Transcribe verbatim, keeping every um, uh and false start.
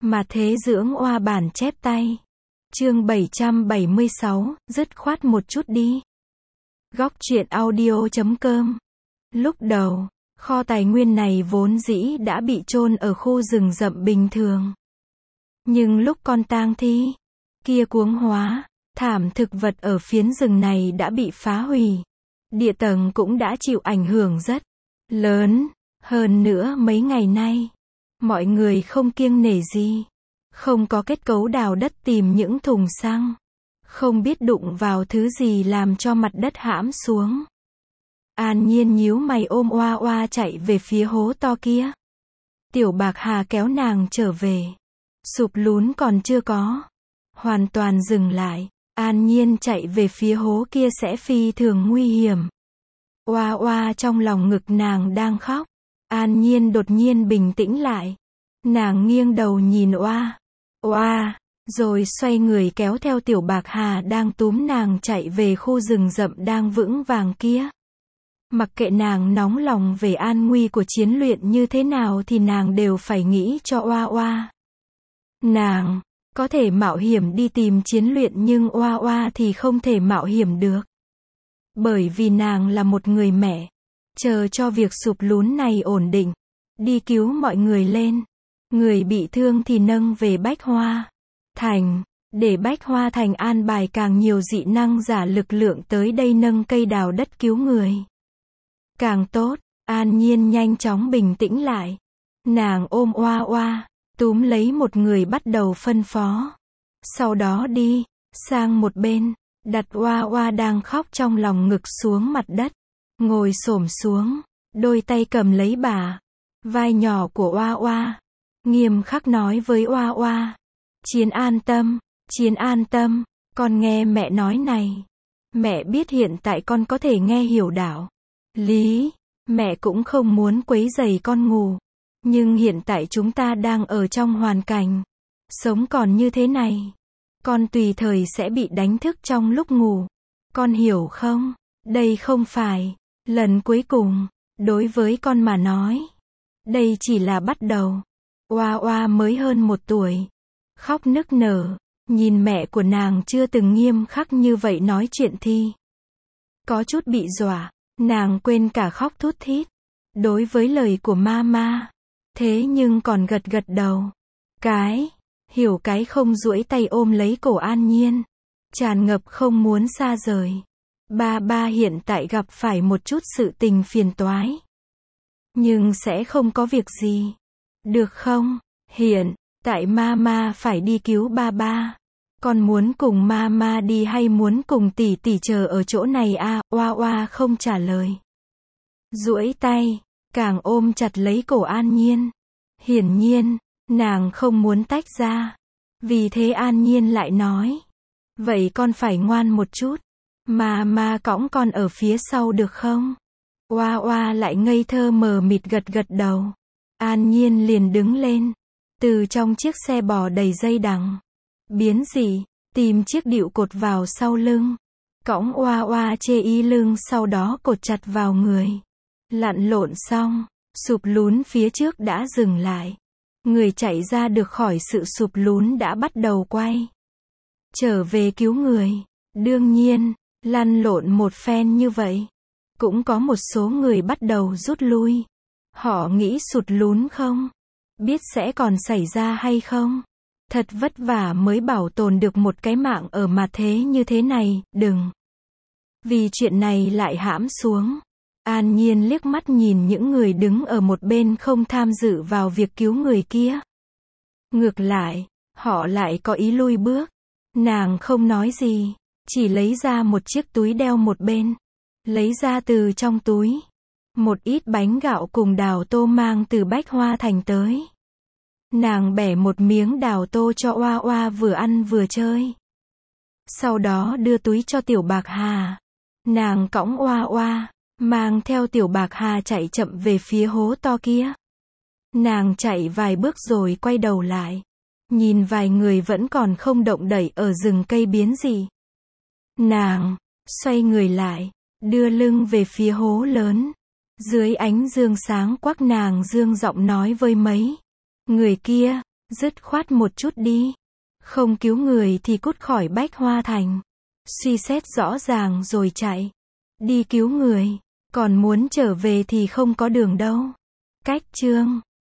Mà thế dưỡng oa bản chép tay. Chương bảy trăm bảy mươi sáu, dứt khoát một chút đi. Góc truyện audio chấm com. Lúc đầu, kho tài nguyên này vốn dĩ đã bị chôn ở khu rừng rậm bình thường. Nhưng lúc con tang thi kia cuống hóa, thảm thực vật ở phiến rừng này đã bị phá hủy. Địa tầng cũng đã chịu ảnh hưởng rất lớn. Hơn nữa mấy ngày nay, mọi người không kiêng nể gì. Không có kết cấu đào đất tìm những thùng xăng. Không biết đụng vào thứ gì làm cho mặt đất hãm xuống. An Nhiên nhíu mày ôm oa oa chạy về phía hố to kia. Tiểu Bạc Hà kéo nàng trở về. Sụp lún còn chưa có. Hoàn toàn dừng lại. An Nhiên chạy về phía hố kia sẽ phi thường nguy hiểm. Oa oa trong lòng ngực nàng đang khóc. An Nhiên đột nhiên bình tĩnh lại. Nàng nghiêng đầu nhìn oa oa, rồi xoay người kéo theo Tiểu Bạc Hà đang túm nàng chạy về khu rừng rậm đang vững vàng kia. Mặc kệ nàng nóng lòng về an nguy của chiến luyện như thế nào thì nàng đều phải nghĩ cho oa oa. Nàng có thể mạo hiểm đi tìm chiến luyện nhưng oa oa thì không thể mạo hiểm được. Bởi vì nàng là một người mẹ. Chờ cho việc sụp lún này ổn định. Đi cứu mọi người lên. Người bị thương thì nâng về Bách Hoa Thành. Để Bách Hoa Thành an bài càng nhiều dị năng giả lực lượng tới đây nâng cây đào đất cứu người. Càng tốt. An Nhiên nhanh chóng bình tĩnh lại. Nàng ôm oa oa, túm lấy một người bắt đầu phân phó. Sau đó đi sang một bên, đặt oa oa đang khóc trong lòng ngực xuống mặt đất. Ngồi xổm xuống, đôi tay cầm lấy bả vai nhỏ của oa oa, nghiêm khắc nói với oa oa. Chiến an tâm, Chiến an tâm, con nghe mẹ nói này. Mẹ biết hiện tại con có thể nghe hiểu đạo lý. Mẹ cũng không muốn quấy rầy con ngủ. Nhưng hiện tại chúng ta đang ở trong hoàn cảnh sống còn như thế này. Con tùy thời sẽ bị đánh thức trong lúc ngủ. Con hiểu không? Đây không phải lần cuối cùng. Đối với con mà nói, đây chỉ là bắt đầu. Oa oa mới hơn một tuổi. Khóc nức nở. Nhìn mẹ của nàng chưa từng nghiêm khắc như vậy nói chuyện thi. Có chút bị dọa. Nàng quên cả khóc thút thít. Đối với lời của mama. Thế nhưng còn gật gật đầu. Cái. Hiểu cái không duỗi tay ôm lấy cổ An Nhiên. Tràn ngập không muốn xa rời. Ba ba hiện tại gặp phải một chút sự tình phiền toái. Nhưng sẽ không có việc gì. Được không? Hiện tại mama phải đi cứu ba ba. Con muốn cùng mama đi hay muốn cùng tỷ tỷ chờ ở chỗ này à? Oa oa không trả lời. Duỗi tay, càng ôm chặt lấy cổ An Nhiên. Hiển nhiên, nàng không muốn tách ra. Vì thế An Nhiên lại nói. Vậy con phải ngoan một chút. Mama cõng con ở phía sau được không? Oa oa lại ngây thơ mờ mịt gật gật đầu. An Nhiên liền đứng lên. Từ trong chiếc xe bò đầy dây đằng. Biến dị, tìm chiếc đĩu cột vào sau lưng. Cõng oa oa chê y lưng sau đó cột chặt vào người. Lặn lộn xong, sụp lún phía trước đã dừng lại. Người chạy ra được khỏi sự sụp lún đã bắt đầu quay trở về cứu người. Đương nhiên, lăn lộn một phen như vậy. Cũng có một số người bắt đầu rút lui. Họ nghĩ sụt lún không? Biết sẽ còn xảy ra hay không? Thật vất vả mới bảo tồn được một cái mạng ở mặt thế như thế này, đừng. Vì chuyện này lại hãm xuống. An Nhiên liếc mắt nhìn những người đứng ở một bên không tham dự vào việc cứu người kia. Ngược lại, họ lại có ý lui bước. Nàng không nói gì, chỉ lấy ra một chiếc túi đeo một bên. Lấy ra từ trong túi một ít bánh gạo cùng đào tô mang từ Bách Hoa Thành tới. Nàng bẻ một miếng đào tô cho oa oa vừa ăn vừa chơi. Sau đó đưa túi cho Tiểu Bạc Hà. Nàng cõng oa oa, mang theo Tiểu Bạc Hà chạy chậm về phía hố to kia. Nàng chạy vài bước rồi quay đầu lại. Nhìn vài người vẫn còn không động đậy ở rừng cây biến dị. Nàng xoay người lại, đưa lưng về phía hố lớn. Dưới ánh dương sáng quắc nàng dương giọng nói với mấy người kia. Dứt khoát một chút đi. Không cứu người thì cút khỏi Bách Hoa Thành. Suy xét rõ ràng rồi chạy. Đi cứu người. Còn muốn trở về thì không có đường đâu. Cách chương